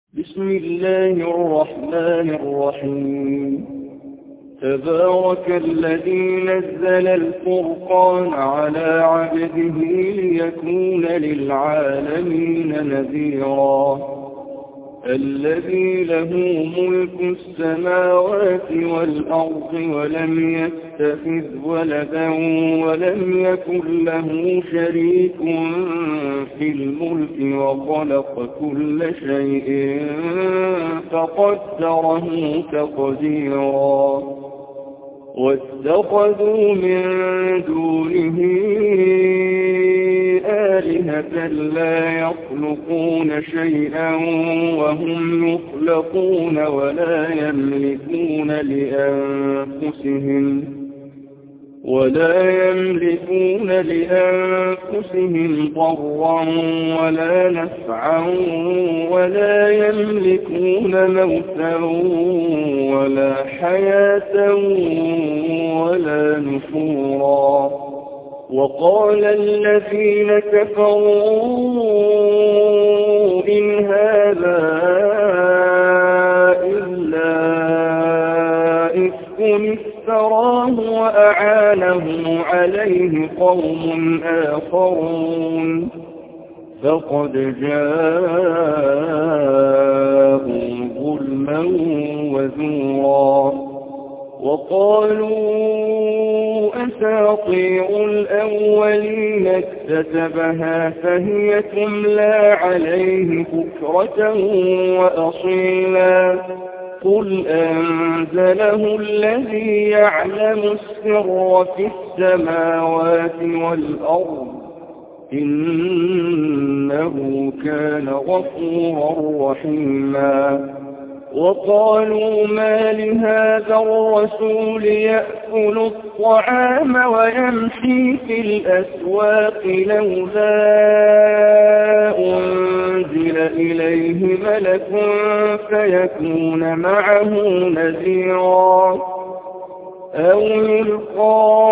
بسم الله الرحمن الرحيم. تبارك الذي نزل الفرقان على عبده ليكون للعالمين نذيرا. الذي له ملك السماوات والأرض ولم يتخذ ولدا ولم يكن له شريك في الملك وخلق كل شيء فقدره تقديرا. واتخذوا من دونه آلهة لا يخلقون شيئا وهم يخلقون ولا يملكون لأنفسهم ضرا ولا نفعا ولا يملكون موتا ولا حياة ولا نشورا. وقال الذين كفروا إن هذا إلا إفك افتراه وأعانه عليه قوم آخرون فقد جاءوا ظلما وزورا. وقالوا أساطير الأولين اكتتبها فهي تملى عليه بكرة وأصيلا. قل أنزله الذي يعلم السر في السماوات والأرض إنه كان غفورا رحيما. وقالوا ما لهذا الرسول يأكل الطعام ويمشي في الأسواق لولا أنزل إليه ملك فيكون معه نذيرا أو يلقى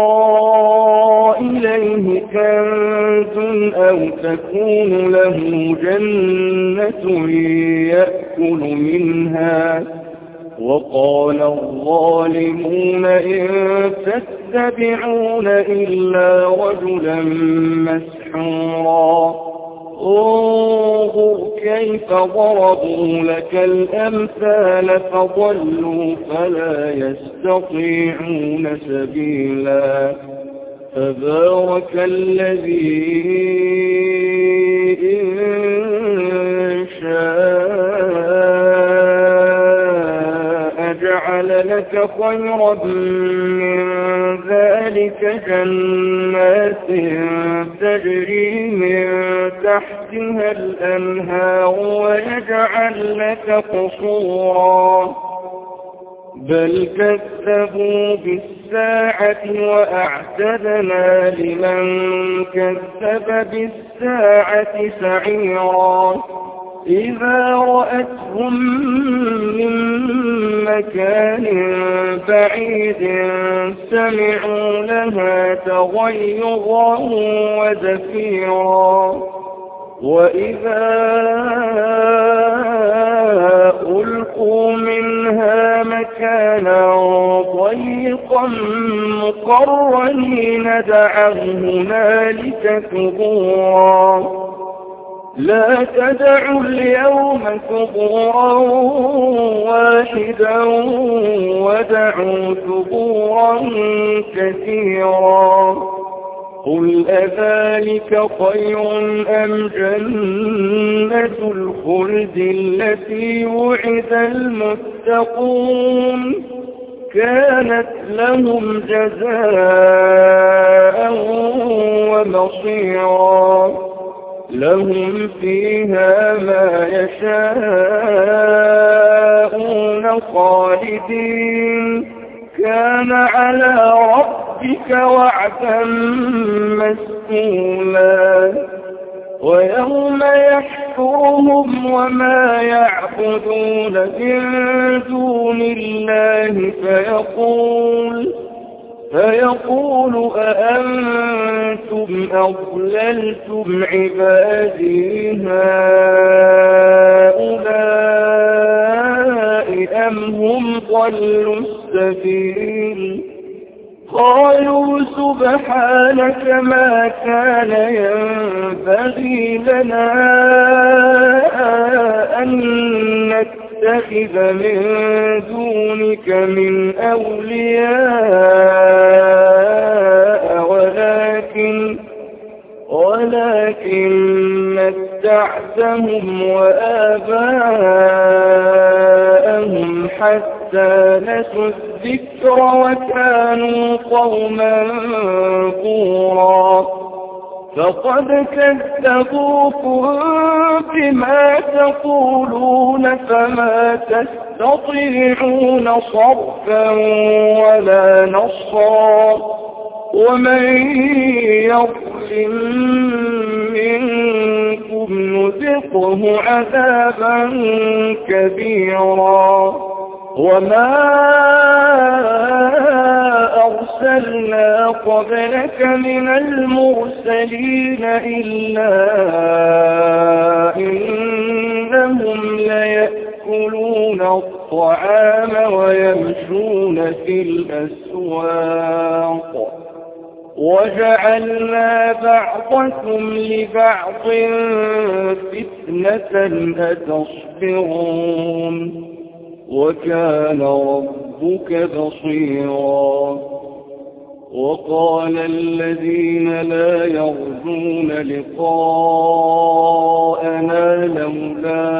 إليه كنز أو تكون له جنة يأكل منها. وقال الظالمون إن تتبعون إلا رجلا مسحورا. انظر كيف ضربوا لك الأمثال فضلوا فلا يستطيعون سبيلا. تبارك الذي إن شاء جعل لك خيرا من ذلك جنات تجري من تحتها الأنهار ويجعل لك قصورا. بل كذبوا بالساعة وأعتدنا لمن كذب بالساعة سعيرا. إذا رأتهم من مكان بعيد سمعوا لها تغيظا وزفيرا. وإذا ألقوا منها مكانا ضيقا مقرنين دعوا هنالك ثبورا. لا تدعوا اليوم ثبورا واحدا ودعوا ثبورا كثيرا. قل أذلك خير أم جنة الخلد التي وعد المتقون كانت لهم جزاء ومصيرا. لهم فيها ما يشاءون خالدين كان على ربك وعدا مسئولا. ويوم يحشرهم وما يعبدون من دون الله فيقول أأنتم أضللتم عبادي هؤلاء أضل السبيل قالوا سبحانك ما كان ينبغي لنا أن نتخذ من دونك من أولياء ولكن متعتهم وآباءهم حتى نسوا الذكر وكانوا قوما بورا فقد كذبوكم بما تقولون فما تستطيعون صرفا ولا نصرا ومن يظلم منكم نذقه عذابا كبيرا وما أرسلنا قبلك من المرسلين إلا إنهم ليأكلون الطعام ويمشون في الأسواق وجعلنا بعضكم لبعض فتنة أتصبرون وكان ربك بصيرا وقال الذين لا يرجون لقاءنا لولا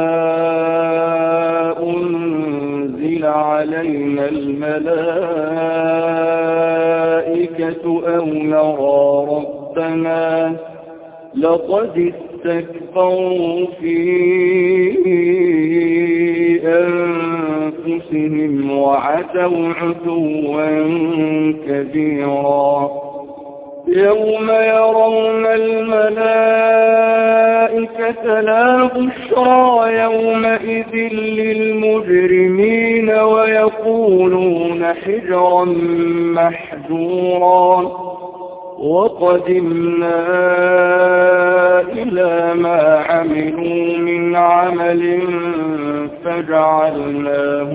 أنزل علينا الملائكة أو نرى ربنا لقد استكبروا في أنفسهم وعتوا عتوا كبيرا يوم يرون الملائكة لا بشرى يومئذ للمجرمين ويقولون حجرا محجورا وقدمنا إلى ما عملوا من عمل فجعلناه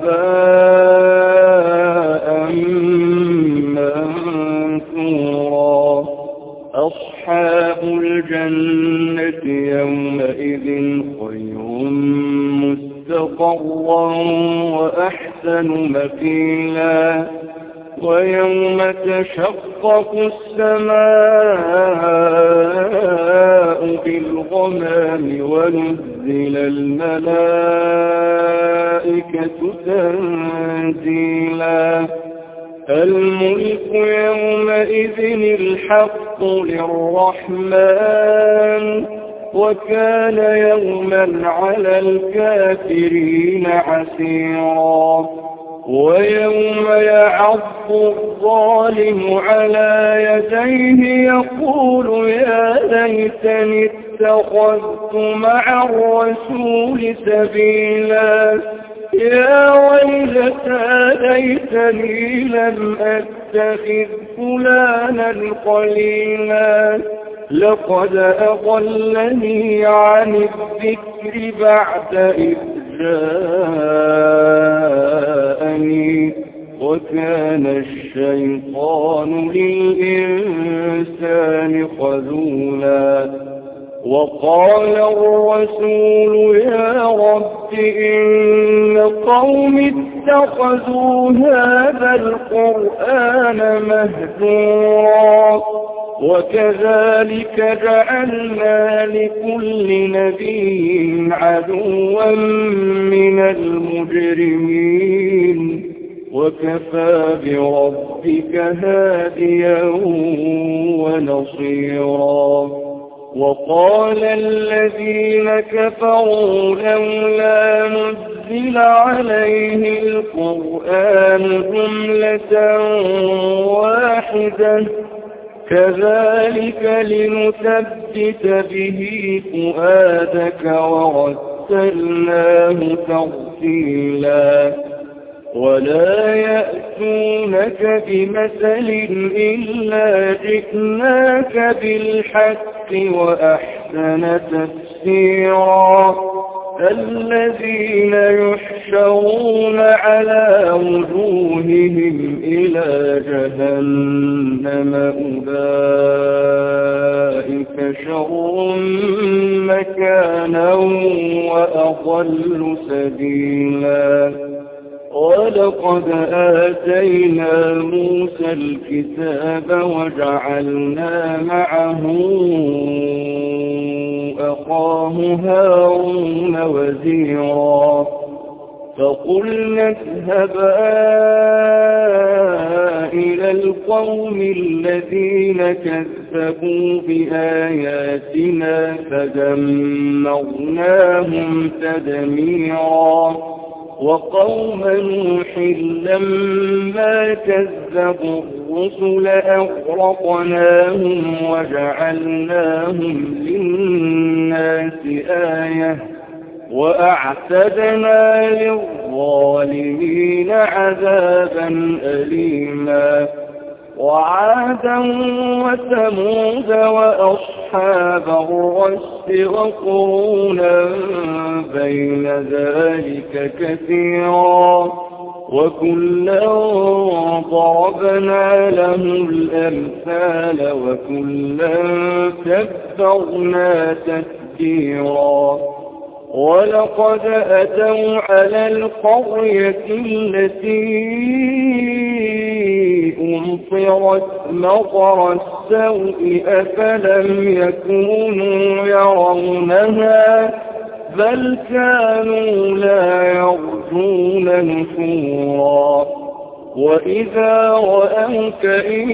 هباء منثورا أصحاب الجنة يومئذ خير مستقرا وأحسن مقيلا ويوم تشقق السماء بالغمام ونزل الملائكة تنزيلا الملك يومئذ الحق للرحمن وكان يوما على الكافرين عسيرا ويوم يعض الظالم على يديه يقول يا ليتني اتخذت مع الرسول سبيلا يا ويلتى ليتني لم أتخذ فلانا خليلا لقد أضلني عن الذكر بعد إذ جاءني وكان الشيطان للإنسان خذولا وقال الرسول يا رب إن قوم اتخذوا هذا القرآن مهجورا وكذلك جعلنا لكل نبي عدوا من المجرمين وكفى بربك هاديا ونصيرا وقال الذين كفروا لولا نزل عليه القرآن جملة واحدة كذلك لنثبت به فؤادك ورتلناه ترتيلا ولا يأتونك بمثل إلا جئناك بالحق وأحسن تفسيرا الذين يحشرون على وجوههم إلى جهنم أولئك شر مكانا وأضل سبيلا ولقد آتينا موسى الكتاب وجعلنا معه أخاه هارون وزيرا فقلنا اذهبا إلى القوم الذين كذبوا بآياتنا فدمرناهم تدميرا وقوم نوح لما كذبوا الرسل أغرقناهم وجعلناهم للناس آية وأعتدنا للظالمين عذابا أليما وعادا وثمود وأصحاب الرس وقرونا بين ذلك كثيرا وكلا ضربنا له الأمثال وكلا تبرنا تتبيرا ولقد أتوا على القرية التي أمطرت مطر السوء أفلم يكونوا يرونها بل كانوا لا يرجون نشورا وإذا رأوك إن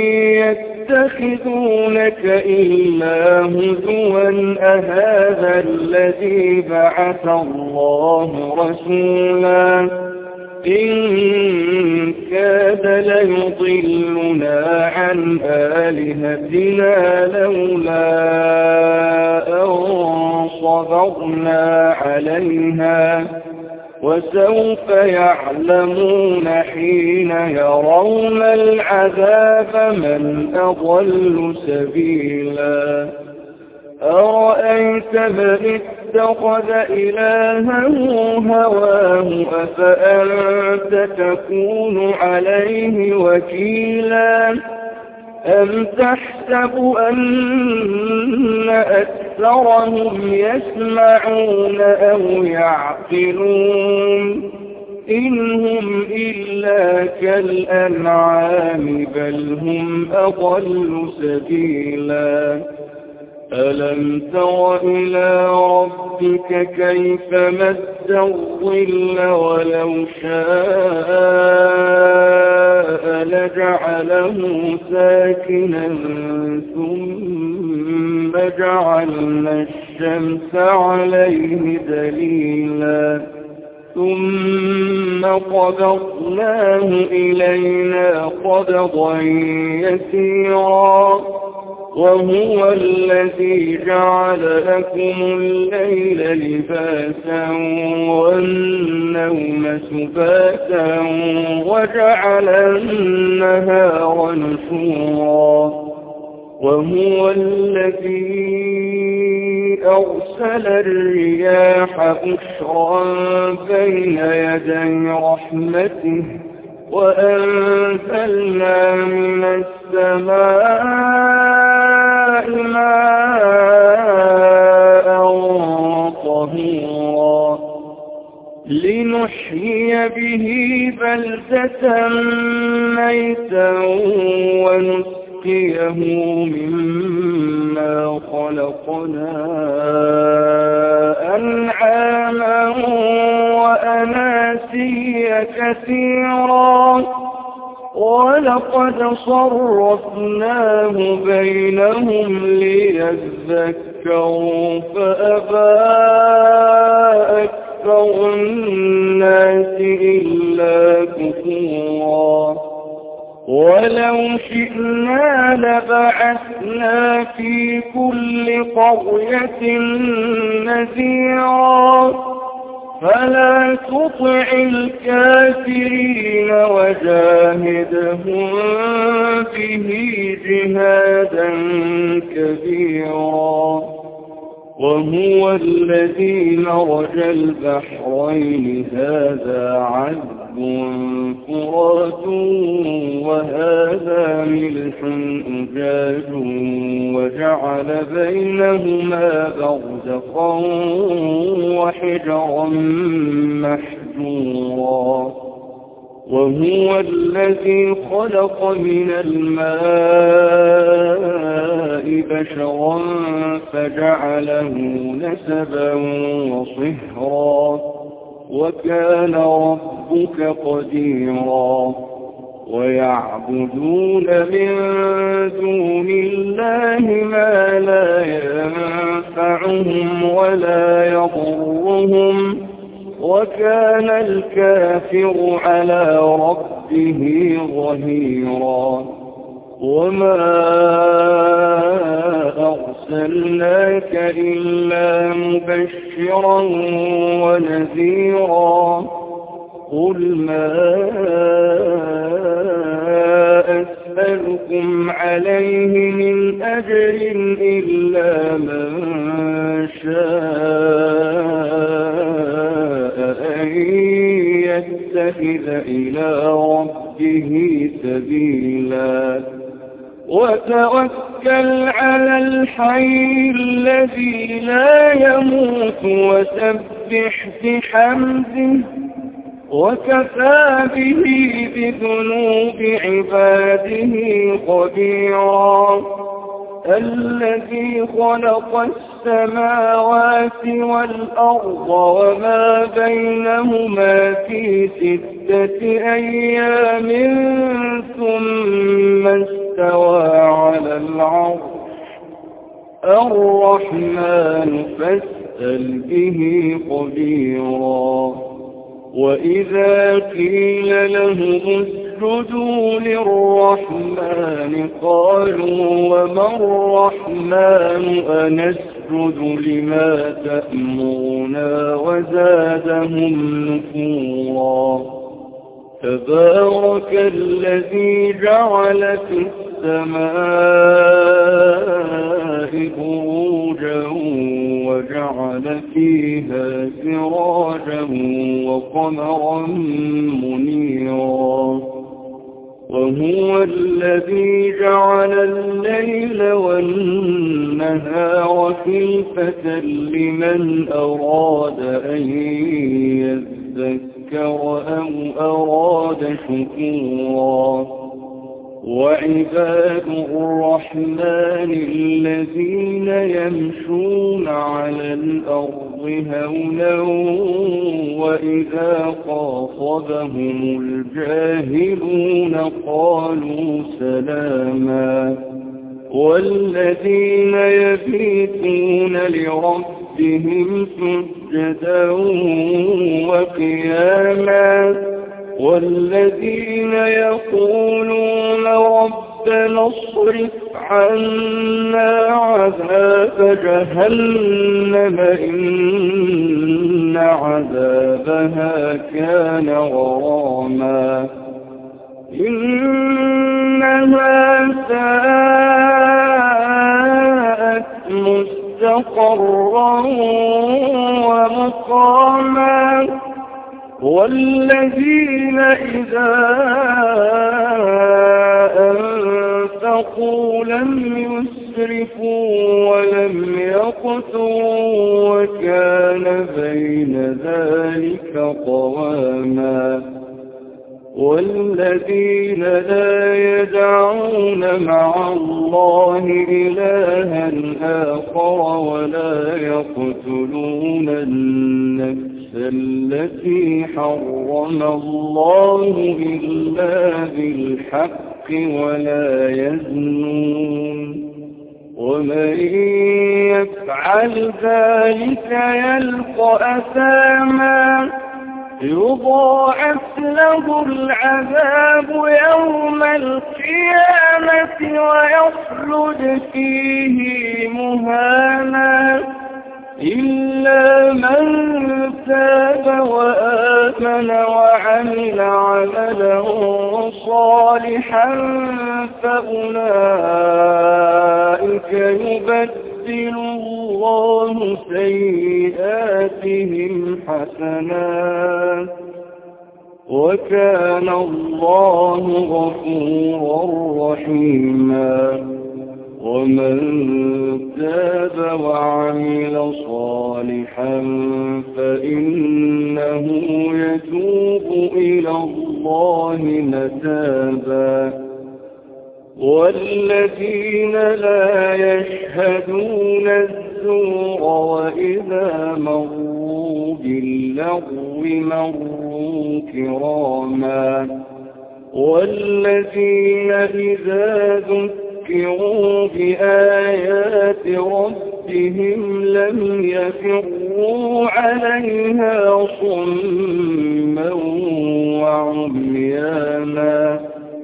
يتخذونك إلا هزوا أهذا الذي بعث الله رسولا إن كاد ليضلنا عن آلهتنا لولا أن صبرنا عليها وسوف يعلمون حين يرون العذاب من أضل سبيلا أرأيت من اتخذ إلهه هواه أفأنت تكون عليه وكيلا أم تحسب أن أكثرهم يسمعون أو يعقلون إن هم إلا كالأنعام بل هم أضل سبيلا ألم تر إلى ربك كيف مد الظل ولو شاء لجعله ساكنا ثم جعلنا الشمس عليه دليلا ثم قبضناه إلينا قبضا يسيرا وهو الذي جعل لكم الليل لباسا والنوم سباتا وجعل النهار نشورا وهو الذي أرسل الرياح بشرا بين يدي رحمته وأنزلنا من السماء ماء طهورا لنحيي به بلدة ميتا ونسقيه مما خلقنا أنعاما وأناسيا كثيرا ولقد صرفناه بينهم ليذكروا فأبى أكثر الناس إلا كفورا ولو شئنا لبعثنا في كل قرية نذيرا فلا تطع الكافرين وجاهدهم به جهادا كبيرا وهو الذي مرج البحرين هذا عذب فرات وهذا ملح أجاج وجعل بينهما برزخا وحجرا محجورا وهو الذي خلق من الماء بشرا فجعله نسبا وصهرا وكان ربك قديرا ويعبدون من دون الله ما لا ينفعهم ولا يضرهم وكان الكافر على ربه ظهيرا وما أرسلناك إلا مبشرا ونذيرا قل ما أسألكم عليه من أجر إلا من شاء أن يتخذ إلى ربه سبيلا وتوكل على الحي الذي لا يموت وسبح بحمده وكفى به بذنوب عباده خبيرا الذي خلق السماوات والأرض وما بينهما في 6 أيام ثم استوى على العرش الرحمن فاسأل به خبيرا وإذا قيل لهم اسجدوا للرحمن قالوا وما الرحمن أنسجد لما تأمرنا وزادهم نفورا تبارك الذي جعل في السماء بروجا وجعل فيها سراجا وقمرا منيرا وهو الذي جعل الليل والنهار خلفة لمن أراد أن يذكر أو أراد شكورا وعباد الرحمن الذين يمشون على الأرض هونا وإذا خاطبهم الجاهلون قالوا سلاما والذين يبيتون لربهم سجدا وقياما والذين يقولون ربنا اصرف عنا عذاب جهنم إن عذابها كان غراما إنها ساءت مستقرا ومقاما والذين إذا أنفقوا لم يسرفوا ولم يقتروا وكان بين ذلك قواما والذين لا يدعون مع الله إلها آخر ولا يقتلون النفس التي حرم الله إلا بالحق ولا يزنون ومن يفعل ذلك يلقى أثاما يضاعف له العذاب يوم القيامة ويخلد فيه مهانا إلا من تاب وآمن وعمل عملا صالحا فأولئك يبدل يبدل الله سيئاتهم حسنات وكان الله غفورا رحيما ومن تاب وعمل صالحا فإنه يتوب إلى الله متابا والذين لا يشهدون الزور وإذا مروا باللغو مروا كراما والذين إذا ذكروا بآيات ربهم لم يخروا عليها صما وعميانا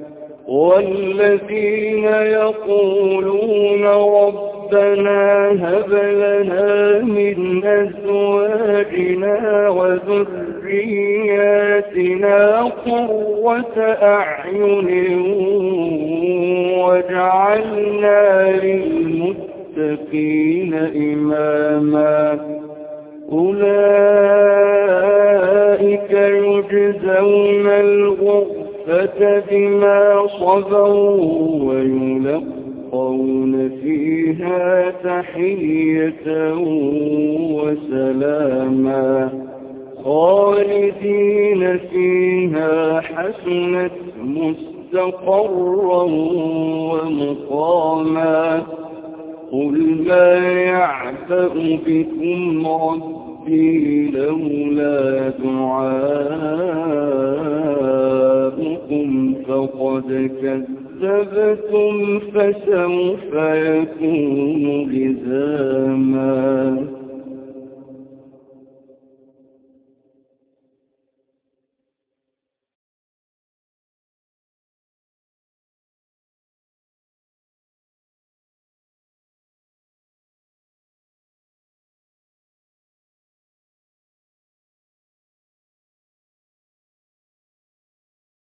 والذين يقولون ربنا هب لنا من أزواجنا وذرياتنا قرة أعين واجعلنا للمتقين إماما أولئك يجزون الغرفة بما صبروا ويلقون فيها تحية وسلاما خالدين فيها حسنت مستقرا ومقاما قل ما يعبأ بكم ربي لولا دعاؤكم فقد كذبتم فسوف يكون لزاما